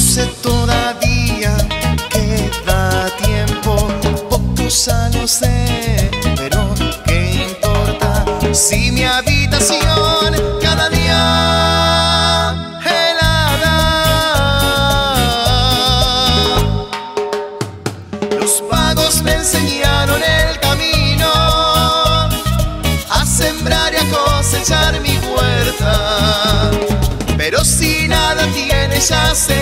sé todavía queda tiempo, pocos años sé, pero ¿qué importa si mi habitación cada día helada? Los pagos me enseñaron el camino a sembrar y a cosechar mi huerta, pero si nada tiene ya se